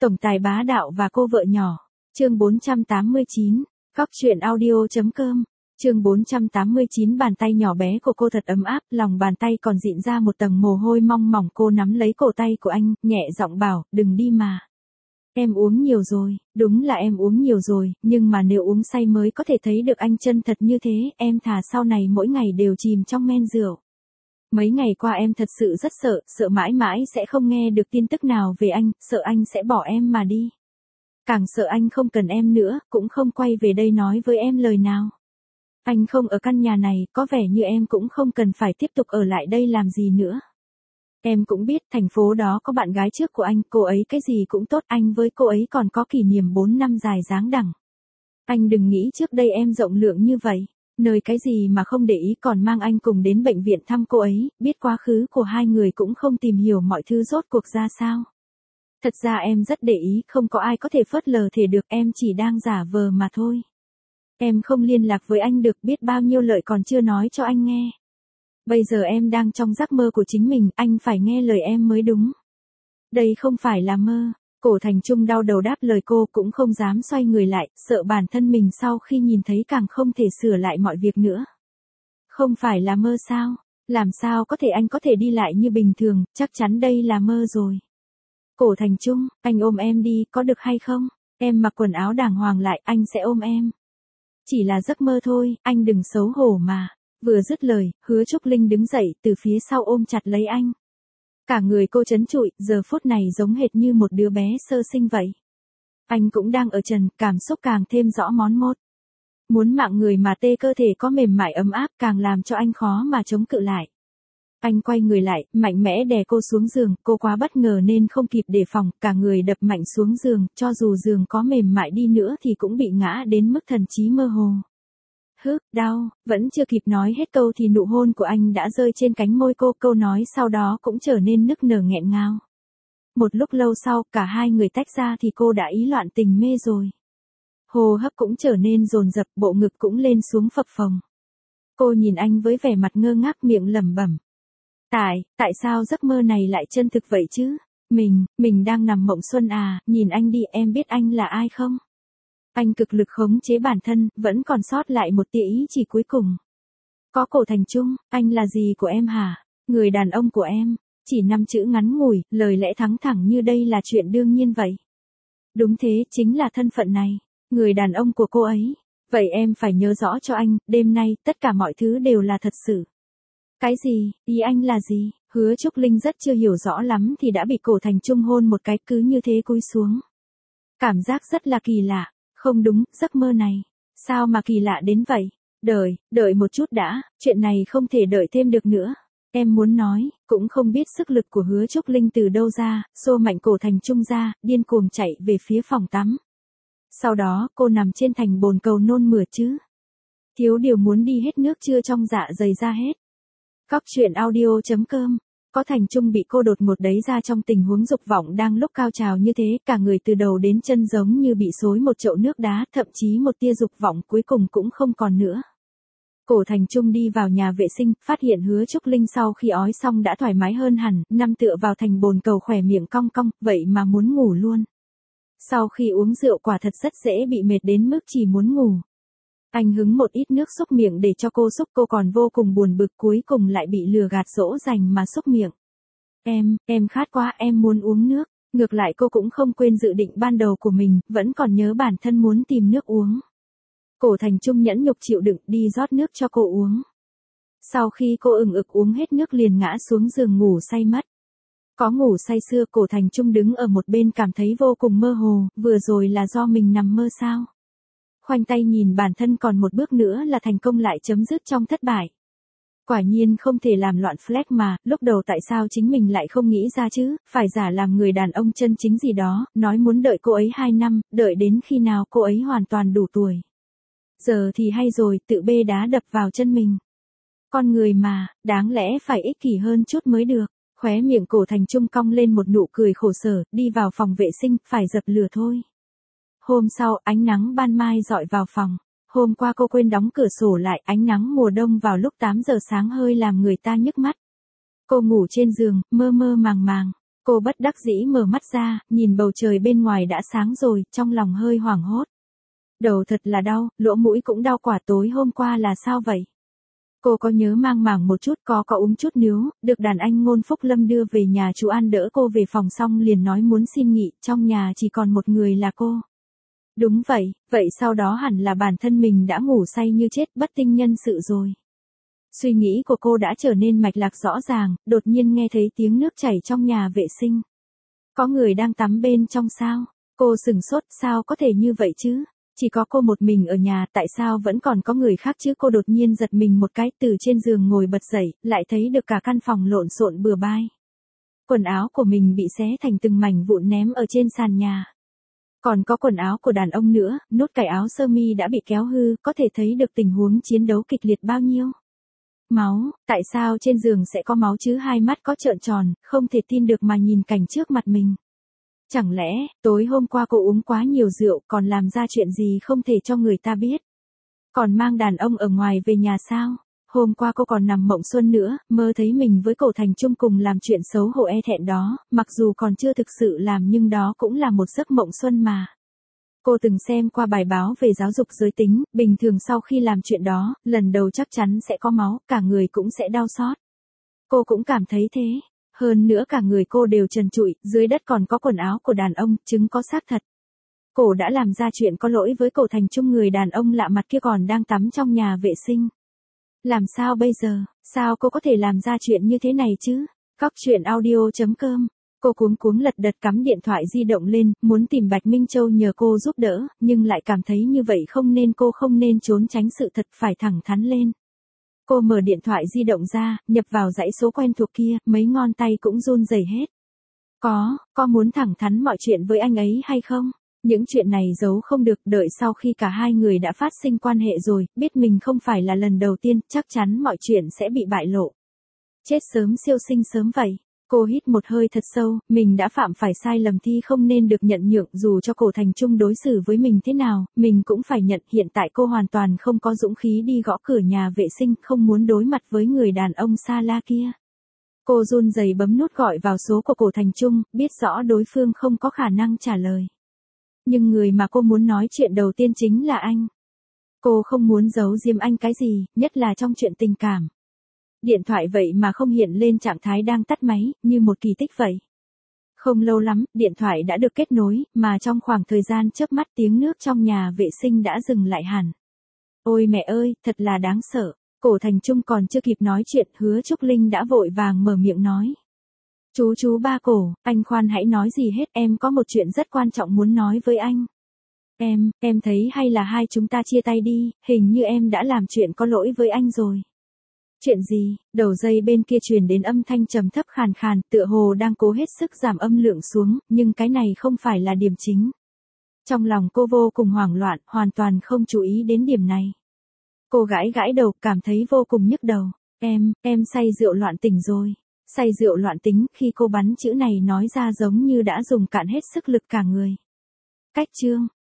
Tổng tài bá đạo và cô vợ nhỏ. Chương 489. Góc truyện audio.com. Chương 489. Bàn tay nhỏ bé của cô thật ấm áp, lòng bàn tay còn dịn ra một tầng mồ hôi mong mỏng. Cô nắm lấy cổ tay của anh, nhẹ giọng bảo, đừng đi mà. Em uống nhiều rồi, đúng là em uống nhiều rồi, nhưng mà nếu uống say mới có thể thấy được anh chân thật như thế, em thà sau này mỗi ngày đều chìm trong men rượu. Mấy ngày qua em thật sự rất sợ, sợ mãi mãi sẽ không nghe được tin tức nào về anh, sợ anh sẽ bỏ em mà đi. Càng sợ anh không cần em nữa, cũng không quay về đây nói với em lời nào. Anh không ở căn nhà này, có vẻ như em cũng không cần phải tiếp tục ở lại đây làm gì nữa. Em cũng biết thành phố đó có bạn gái trước của anh, cô ấy cái gì cũng tốt, anh với cô ấy còn có kỷ niệm 4 năm dài dáng đẳng. Anh đừng nghĩ trước đây em rộng lượng như vậy, nơi cái gì mà không để ý còn mang anh cùng đến bệnh viện thăm cô ấy, biết quá khứ của hai người cũng không tìm hiểu mọi thứ rốt cuộc ra sao. Thật ra em rất để ý, không có ai có thể phớt lờ thể được, em chỉ đang giả vờ mà thôi. Em không liên lạc với anh được, biết bao nhiêu lời còn chưa nói cho anh nghe. Bây giờ em đang trong giấc mơ của chính mình, anh phải nghe lời em mới đúng. Đây không phải là mơ. Cổ Thành Trung đau đầu đáp lời cô, cũng không dám xoay người lại, sợ bản thân mình sau khi nhìn thấy càng không thể sửa lại mọi việc nữa. Không phải là mơ sao? Làm sao có thể anh có thể đi lại như bình thường, chắc chắn đây là mơ rồi. Cổ Thành Trung, anh ôm em đi, có được hay không? Em mặc quần áo đàng hoàng lại, anh sẽ ôm em. Chỉ là giấc mơ thôi, anh đừng xấu hổ mà. Vừa dứt lời, Hứa Trúc Linh đứng dậy, từ phía sau ôm chặt lấy anh. Cả người cô trấn trụi, giờ phút này giống hệt như một đứa bé sơ sinh vậy. Anh cũng đang ở trần, cảm xúc càng thêm rõ món một. Muốn mạng người mà tê cơ thể có mềm mại ấm áp càng làm cho anh khó mà chống cự lại. Anh quay người lại, mạnh mẽ đè cô xuống giường, cô quá bất ngờ nên không kịp đề phòng, cả người đập mạnh xuống giường, cho dù giường có mềm mại đi nữa thì cũng bị ngã đến mức thần trí mơ hồ. Đau, vẫn chưa kịp nói hết câu thì nụ hôn của anh đã rơi trên cánh môi cô, câu nói sau đó cũng trở nên nức nở nghẹn ngào. Một lúc lâu sau, cả hai người tách ra thì cô đã ý loạn tình mê rồi. Hô hấp cũng trở nên dồn dập, bộ ngực cũng lên xuống phập phồng. Cô nhìn anh với vẻ mặt ngơ ngác, miệng lẩm bẩm. Tại sao giấc mơ này lại chân thực vậy chứ? Mình đang nằm mộng xuân à, nhìn anh đi, em biết anh là ai không? Anh cực lực khống chế bản thân, vẫn còn sót lại một tia ý chỉ cuối cùng. Có Cổ Thành Trung, anh là gì của em hả? Người đàn ông của em. Chỉ 5 chữ ngắn ngủi, lời lẽ thẳng thẳng như đây là chuyện đương nhiên vậy. Đúng thế, chính là thân phận này. Người đàn ông của cô ấy. Vậy em phải nhớ rõ cho anh, đêm nay, tất cả mọi thứ đều là thật sự. Cái gì, ý anh là gì? Hứa Trúc Linh rất chưa hiểu rõ lắm thì đã bị Cổ Thành Trung hôn một cái, cứ như thế cúi xuống. Cảm giác rất là kỳ lạ. Không đúng, giấc mơ này. Sao mà kỳ lạ đến vậy? Đợi một chút đã, chuyện này không thể đợi thêm được nữa. Em muốn nói, cũng không biết sức lực của Hứa Trúc Linh từ đâu ra, xô mạnh Cổ Thành Trung ra, điên cuồng chạy về phía phòng tắm. Sau đó, cô nằm trên thành bồn cầu nôn mửa chứ. Thiếu điều muốn đi hết nước chưa trong dạ dày ra hết. Góc truyện audio.com. Có Thành Trung bị cô đột ngột đẩy ra trong tình huống dục vọng đang lúc cao trào như thế, cả người từ đầu đến chân giống như bị xối một chậu nước đá, thậm chí một tia dục vọng cuối cùng cũng không còn nữa. Cổ Thành Trung đi vào nhà vệ sinh, phát hiện Hứa Trúc Linh sau khi ói xong đã thoải mái hơn hẳn, nằm tựa vào thành bồn cầu khỏe miệng cong cong, vậy mà muốn ngủ luôn. Sau khi uống rượu quả thật rất dễ bị mệt đến mức chỉ muốn ngủ. Anh hứng một ít nước xúc miệng để cho cô xúc, cô còn vô cùng buồn bực, cuối cùng lại bị lừa gạt dỗ dành mà xúc miệng. Em khát quá, em muốn uống nước. Ngược lại cô cũng không quên dự định ban đầu của mình, vẫn còn nhớ bản thân muốn tìm nước uống. Cổ Thành Trung nhẫn nhục chịu đựng đi rót nước cho cô uống. Sau khi cô ừng ực uống hết nước liền ngã xuống giường ngủ say mất. Có ngủ say sưa, Cổ Thành Trung đứng ở một bên cảm thấy vô cùng mơ hồ, vừa rồi là do mình nằm mơ sao? Khoanh tay nhìn bản thân còn một bước nữa là thành công lại chấm dứt trong thất bại. Quả nhiên không thể làm loạn flex mà, lúc đầu tại sao chính mình lại không nghĩ ra chứ, phải giả làm người đàn ông chân chính gì đó, nói muốn đợi cô ấy 2 năm, đợi đến khi nào cô ấy hoàn toàn đủ tuổi. Giờ thì hay rồi, tự bê đá đập vào chân mình. Con người mà, đáng lẽ phải ích kỷ hơn chút mới được. Khóe miệng Cổ Thành Trung cong lên một nụ cười khổ sở, đi vào phòng vệ sinh, phải dập lửa thôi. Hôm sau, ánh nắng ban mai rọi vào phòng. Hôm qua cô quên đóng cửa sổ lại, ánh nắng mùa đông vào lúc 8 giờ sáng hơi làm người ta nhức mắt. Cô ngủ trên giường, mơ mơ màng màng. Cô bất đắc dĩ mở mắt ra, nhìn bầu trời bên ngoài đã sáng rồi, trong lòng hơi hoảng hốt. Đầu thật là đau, lỗ mũi cũng đau quả, tối hôm qua là sao vậy? Cô có nhớ mang màng một chút, có uống chút níu, được đàn anh Ngôn Phúc Lâm đưa về nhà chú An, đỡ cô về phòng xong liền nói muốn xin nghỉ, trong nhà chỉ còn một người là cô. Đúng vậy, vậy sau đó hẳn là bản thân mình đã ngủ say như chết, bất tinh nhân sự rồi. Suy nghĩ của cô đã trở nên mạch lạc rõ ràng, đột nhiên nghe thấy tiếng nước chảy trong nhà vệ sinh. Có người đang tắm bên trong sao? Cô sửng sốt, sao có thể như vậy chứ? Chỉ có cô một mình ở nhà, tại sao vẫn còn có người khác chứ? Cô đột nhiên giật mình một cái, từ trên giường ngồi bật dậy, lại thấy được cả căn phòng lộn xộn bừa bãi. Quần áo của mình bị xé thành từng mảnh vụn ném ở trên sàn nhà. Còn có quần áo của đàn ông nữa, nút cài áo sơ mi đã bị kéo hư, có thể thấy được tình huống chiến đấu kịch liệt bao nhiêu. Máu, tại sao trên giường sẽ có máu chứ? Hai mắt có trợn tròn, không thể tin được mà nhìn cảnh trước mặt mình. Chẳng lẽ, tối hôm qua cô uống quá nhiều rượu, còn làm ra chuyện gì không thể cho người ta biết? Còn mang đàn ông ở ngoài về nhà sao? Hôm qua cô còn nằm mộng xuân nữa, mơ thấy mình với Cổ Thành Trung cùng làm chuyện xấu hổ e thẹn đó, mặc dù còn chưa thực sự làm nhưng đó cũng là một giấc mộng xuân mà. Cô từng xem qua bài báo về giáo dục giới tính, bình thường sau khi làm chuyện đó, lần đầu chắc chắn sẽ có máu, cả người cũng sẽ đau xót. Cô cũng cảm thấy thế. Hơn nữa cả người cô đều trần trụi, dưới đất còn có quần áo của đàn ông, chứng có xác thật. Cô đã làm ra chuyện có lỗi với Cổ Thành Trung, người đàn ông lạ mặt kia còn đang tắm trong nhà vệ sinh. Làm sao bây giờ? Sao cô có thể làm ra chuyện như thế này chứ? Cóc truyện audio.com. Cô cuống cuống lật đật cắm điện thoại di động lên, muốn tìm Bạch Minh Châu nhờ cô giúp đỡ, nhưng lại cảm thấy như vậy không nên, cô không nên trốn tránh sự thật, phải thẳng thắn lên. Cô mở điện thoại di động ra, nhập vào dãy số quen thuộc kia, mấy ngón tay cũng run rẩy hết. Có muốn thẳng thắn mọi chuyện với anh ấy hay không? Những chuyện này giấu không được, đợi sau khi cả hai người đã phát sinh quan hệ rồi, biết mình không phải là lần đầu tiên, chắc chắn mọi chuyện sẽ bị bại lộ. Chết sớm siêu sinh sớm vậy. Cô hít một hơi thật sâu, mình đã phạm phải sai lầm thì không nên được nhận nhượng, dù cho Cổ Thành Trung đối xử với mình thế nào, mình cũng phải nhận. Hiện tại cô hoàn toàn không có dũng khí đi gõ cửa nhà vệ sinh, không muốn đối mặt với người đàn ông xa la kia. Cô run rẩy bấm nút gọi vào số của Cổ Thành Trung, biết rõ đối phương không có khả năng trả lời. Nhưng người mà cô muốn nói chuyện đầu tiên chính là anh. Cô không muốn giấu giếm anh cái gì, nhất là trong chuyện tình cảm. Điện thoại vậy mà không hiện lên trạng thái đang tắt máy, như một kỳ tích vậy. Không lâu lắm, điện thoại đã được kết nối, mà trong khoảng thời gian chớp mắt tiếng nước trong nhà vệ sinh đã dừng lại hẳn. Ôi mẹ ơi, thật là đáng sợ. Cổ Thành Trung còn chưa kịp nói chuyện, Hứa Trúc Linh đã vội vàng mở miệng nói. Chú ba Cổ, anh khoan hãy nói gì hết, em có một chuyện rất quan trọng muốn nói với anh. Em thấy hay là hai chúng ta chia tay đi, hình như em đã làm chuyện có lỗi với anh rồi. Chuyện gì? Đầu dây bên kia truyền đến âm thanh trầm thấp khàn khàn, tựa hồ đang cố hết sức giảm âm lượng xuống, nhưng cái này không phải là điểm chính. Trong lòng cô vô cùng hoảng loạn, hoàn toàn không chú ý đến điểm này. Cô gãi đầu, cảm thấy vô cùng nhức đầu. Em say rượu loạn tỉnh rồi. Say rượu loạn tính, khi cô bắn chữ này nói ra giống như đã dùng cạn hết sức lực cả người. Cách chương.